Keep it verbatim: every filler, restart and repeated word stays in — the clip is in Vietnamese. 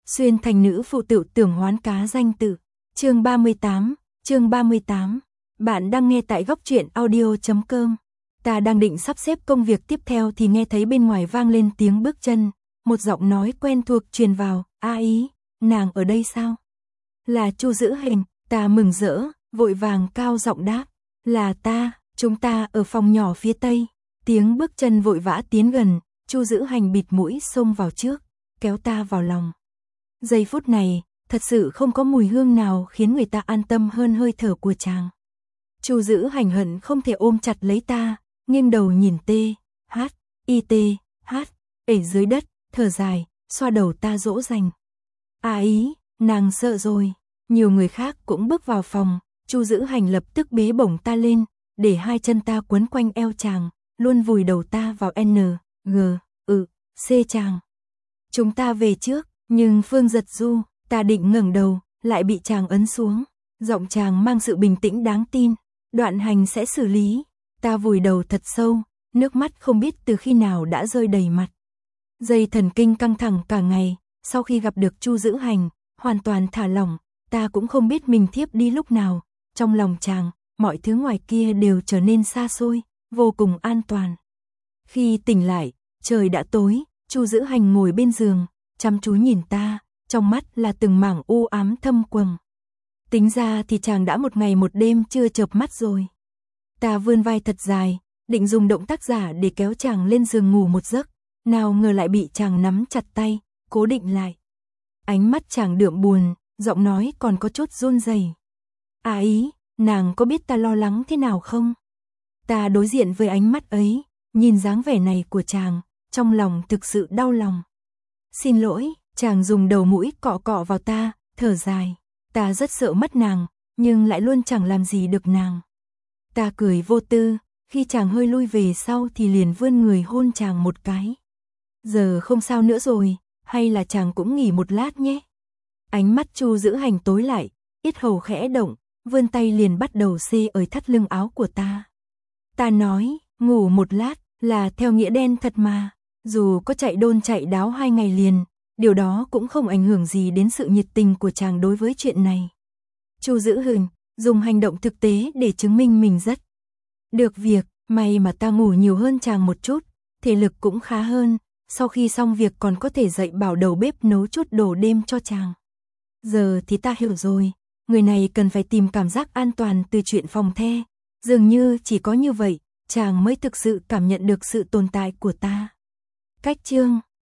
Xuyên thành nữ phụ tự tưởng hoán cá danh tự. Chương ba mươi tám, chương ba mươi tám. Bạn đang nghe tại góc truyện audio chấm com. Ta đang định sắp xếp công việc tiếp theo thì nghe thấy bên ngoài vang lên tiếng bước chân, một giọng nói quen thuộc truyền vào, "A Ý, nàng ở đây sao?" Là Chu Dữ Hành. Ta mừng rỡ, vội vàng cao giọng đáp, "Là ta, chúng ta ở phòng nhỏ phía tây." Tiếng bước chân vội vã tiến gần, Chu Dữ Hành bịt mũi xông vào trước, kéo ta vào lòng. Giây phút này, thật sự không có mùi hương nào khiến người ta an tâm hơn hơi thở của chàng. Chu Dữ Hành hận không thể ôm chặt lấy ta, nghiêng đầu nhìn tê, hát, y tê, hát, ể dưới đất, thở dài, xoa đầu ta dỗ dành. "A Ý, nàng sợ rồi." Nhiều người khác cũng bước vào phòng, Chu Dữ Hành lập tức bế bổng ta lên, để hai chân ta quấn quanh eo chàng, luôn vùi đầu ta vào N, G, ừ, C chàng. "Chúng ta về trước." Nhưng Phương Giật Du, ta định ngẩng đầu, lại bị chàng ấn xuống. Giọng chàng mang sự bình tĩnh đáng tin, "Đoạn Hành sẽ xử lý." Ta vùi đầu thật sâu, nước mắt không biết từ khi nào đã rơi đầy mặt. Dây thần kinh căng thẳng cả ngày, sau khi gặp được Chu Dữ Hành, hoàn toàn thả lỏng, ta cũng không biết mình thiếp đi lúc nào. Trong lòng chàng, mọi thứ ngoài kia đều trở nên xa xôi, vô cùng an toàn. Khi tỉnh lại, trời đã tối, Chu Dữ Hành ngồi bên giường, chăm chú nhìn ta, trong mắt là từng mảng u ám thâm quầng. Tính ra thì chàng đã một ngày một đêm chưa chợp mắt rồi. Ta vươn vai thật dài, định dùng động tác giả để kéo chàng lên giường ngủ một giấc, nào ngờ lại bị chàng nắm chặt tay, cố định lại. Ánh mắt chàng đượm buồn, giọng nói còn có chút run rẩy. "A Ý, nàng có biết ta lo lắng thế nào không?" Ta đối diện với ánh mắt ấy, nhìn dáng vẻ này của chàng, trong lòng thực sự đau lòng. "Xin lỗi." Chàng dùng đầu mũi cọ cọ vào ta, thở dài. Ta rất sợ mất nàng, nhưng lại luôn chẳng làm gì được nàng. Ta cười vô tư, khi chàng hơi lui về sau thì liền vươn người hôn chàng một cái. "Giờ không sao nữa rồi, hay là chàng cũng nghỉ một lát nhé." Ánh mắt Chu Dữ Hành tối lại, yết hầu khẽ động, vươn tay liền bắt đầu xê ở thắt lưng áo của ta. Ta nói, ngủ một lát là theo nghĩa đen thật mà, dù có chạy đôn chạy đáo hai ngày liền, điều đó cũng không ảnh hưởng gì đến sự nhiệt tình của chàng đối với chuyện này. Chu Dữ Hành dùng hành động thực tế để chứng minh mình rất được việc, may mà ta ngủ nhiều hơn chàng một chút, thể lực cũng khá hơn, sau khi xong việc còn có thể dậy bảo đầu bếp nấu chút đồ đêm cho chàng. Giờ thì ta hiểu rồi, người này cần phải tìm cảm giác an toàn từ chuyện phòng the, dường như chỉ có như vậy, chàng mới thực sự cảm nhận được sự tồn tại của ta. Cách chương